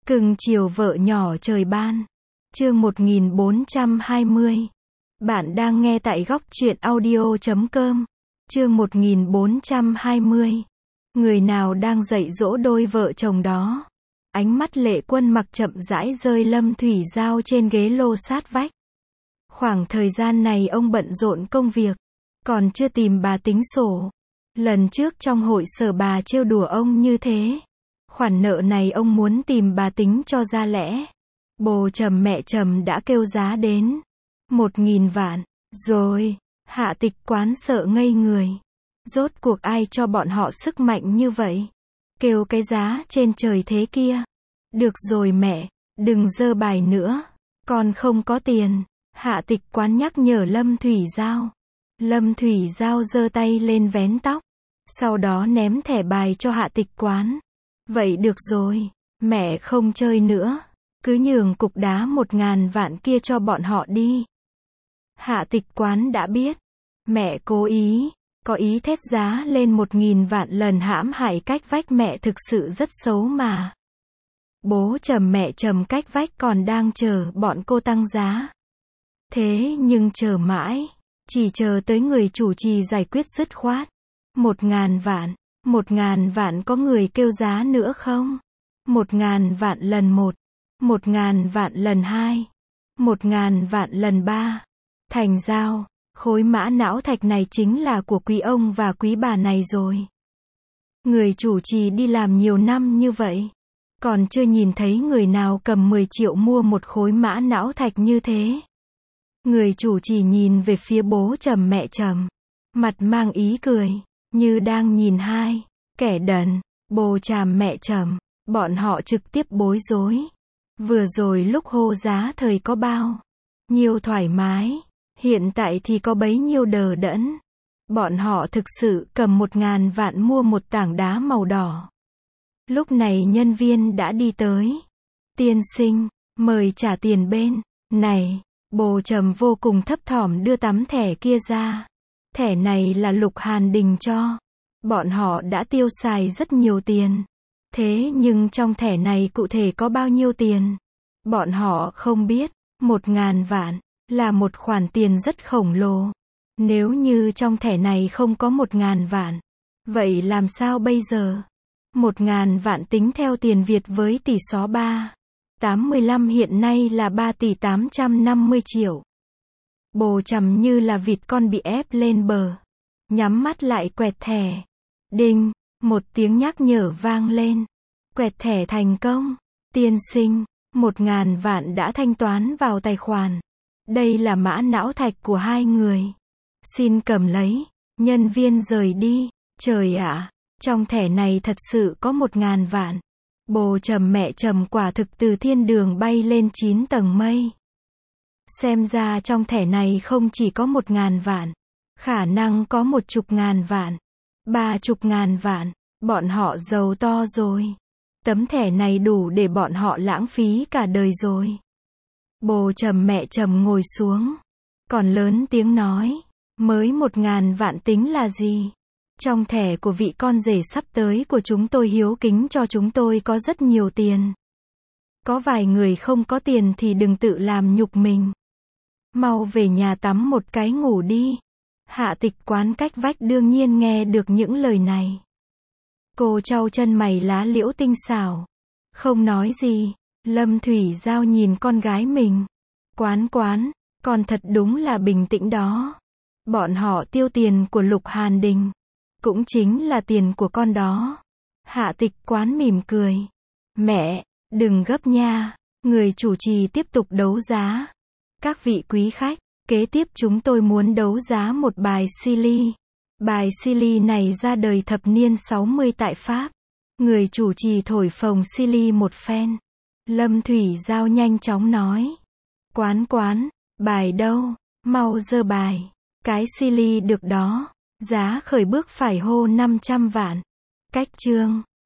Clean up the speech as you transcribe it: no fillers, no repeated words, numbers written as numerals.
Cưng chiều vợ nhỏ trời ban. Chương 1420. Bạn đang nghe tại góc truyện audio.com. Chương 1420. Người nào đang dạy dỗ đôi vợ chồng đó? Ánh mắt Lệ Quân Mặc chậm rãi rơi Lâm Thủy Giao trên ghế lô sát vách. Khoảng thời gian này ông bận rộn công việc, còn chưa tìm bà tính sổ. Lần trước trong hội sở bà trêu đùa ông như thế. Khoản nợ này ông muốn tìm bà tính cho ra lẽ. Bố Trầm mẹ Trầm đã kêu giá đến 1.000 vạn. Rồi, Hạ Tịch Quán sợ ngây người. Rốt cuộc ai cho bọn họ sức mạnh như vậy? Kêu cái giá trên trời thế kia. Được rồi mẹ, đừng dơ bài nữa. Con không có tiền. Hạ Tịch Quán nhắc nhở Lâm Thủy Giao. Lâm Thủy Giao giơ tay lên vén tóc. Sau đó ném thẻ bài cho Hạ Tịch Quán. Vậy được rồi, mẹ không chơi nữa. Cứ nhường cục đá 1.000 vạn kia cho bọn họ đi. Hạ Tịch Quán đã biết. Mẹ cố ý, có ý thét giá lên 1.000 vạn lần hãm hại cách vách mẹ thực sự rất xấu mà. Bố Trầm mẹ Trầm cách vách còn đang chờ bọn cô tăng giá. Thế nhưng chờ mãi, chỉ chờ tới người chủ trì giải quyết dứt khoát. 1.000 vạn, 1.000 vạn có người kêu giá nữa không? 1.000 vạn lần 1, 1.000 vạn lần 2, 1.000 vạn lần 3. Thành Giao, khối mã não thạch này chính là của quý ông và quý bà này rồi. Người chủ trì đi làm nhiều năm như vậy, còn chưa nhìn thấy người nào cầm 10 triệu mua một khối mã não thạch như thế. Người chủ trì nhìn về phía bố Trầm mẹ Trầm, mặt mang ý cười, như đang nhìn hai kẻ đần. Bố Trầm mẹ Trầm, bọn họ trực tiếp bối rối. Vừa rồi lúc hô giá thời có bao nhiêu thoải mái, hiện tại thì có bấy nhiêu đờ đẫn. Bọn họ thực sự cầm 1.000 vạn mua một tảng đá màu đỏ. Lúc này nhân viên đã đi tới. Tiên sinh, mời trả tiền bên này. Bố Trầm vô cùng thấp thỏm đưa tấm thẻ kia ra. Thẻ này là Lục Hàn Đình cho. Bọn họ đã tiêu xài rất nhiều tiền. Thế nhưng trong thẻ này cụ thể có bao nhiêu tiền? Bọn họ không biết. 1.000 vạn là một khoản tiền rất khổng lồ. Nếu như trong thẻ này không có 1.000 vạn, vậy làm sao bây giờ? 1.000 vạn tính theo tiền Việt với tỷ số 3,85 hiện nay là 3 tỷ 850 triệu. Bố Trầm như là vịt con bị ép lên bờ. Nhắm mắt lại quẹt thẻ. Đinh, một tiếng nhắc nhở vang lên. Quẹt thẻ thành công. Tiên sinh, 1.000 vạn đã thanh toán vào tài khoản. Đây là mã não thạch của hai người. Xin cầm lấy. Nhân viên rời đi. Trời ạ, trong thẻ này thật sự có 1.000 vạn. Bố Trầm mẹ Trầm quả thực từ thiên đường bay lên 9 tầng mây. Xem ra trong thẻ này không chỉ có 1.000 vạn, khả năng có 10.000 vạn, 30.000 vạn, bọn họ giàu to rồi. Tấm thẻ này đủ để bọn họ lãng phí cả đời rồi. Bố Trầm mẹ Trầm ngồi xuống, còn lớn tiếng nói, mới 1.000 vạn tính là gì? Trong thẻ của vị con rể sắp tới của chúng tôi hiếu kính cho chúng tôi có rất nhiều tiền. Có vài người không có tiền thì đừng tự làm nhục mình. Mau về nhà tắm một cái ngủ đi. Hạ Tịch Quán cách vách đương nhiên nghe được những lời này. Cô trao chân mày lá liễu tinh xảo, không nói gì. Lâm Thủy Giao nhìn con gái mình. Quán, con thật đúng là bình tĩnh đó. Bọn họ tiêu tiền của Lục Hàn Đình, cũng chính là tiền của con đó. Hạ Tịch Quán mỉm cười. Mẹ, đừng gấp nha. Người chủ trì tiếp tục đấu giá. Các vị quý khách, kế tiếp chúng tôi muốn đấu giá một bài Silly. Bài Silly này ra đời thập niên 60 tại Pháp. Người chủ trì thổi phồng Silly một phen. Lâm Thủy Giao nhanh chóng nói. Quán, bài đâu? Mau giơ bài. Cái Silly được đó. Giá khởi bước phải hô 500 vạn. Cách chương.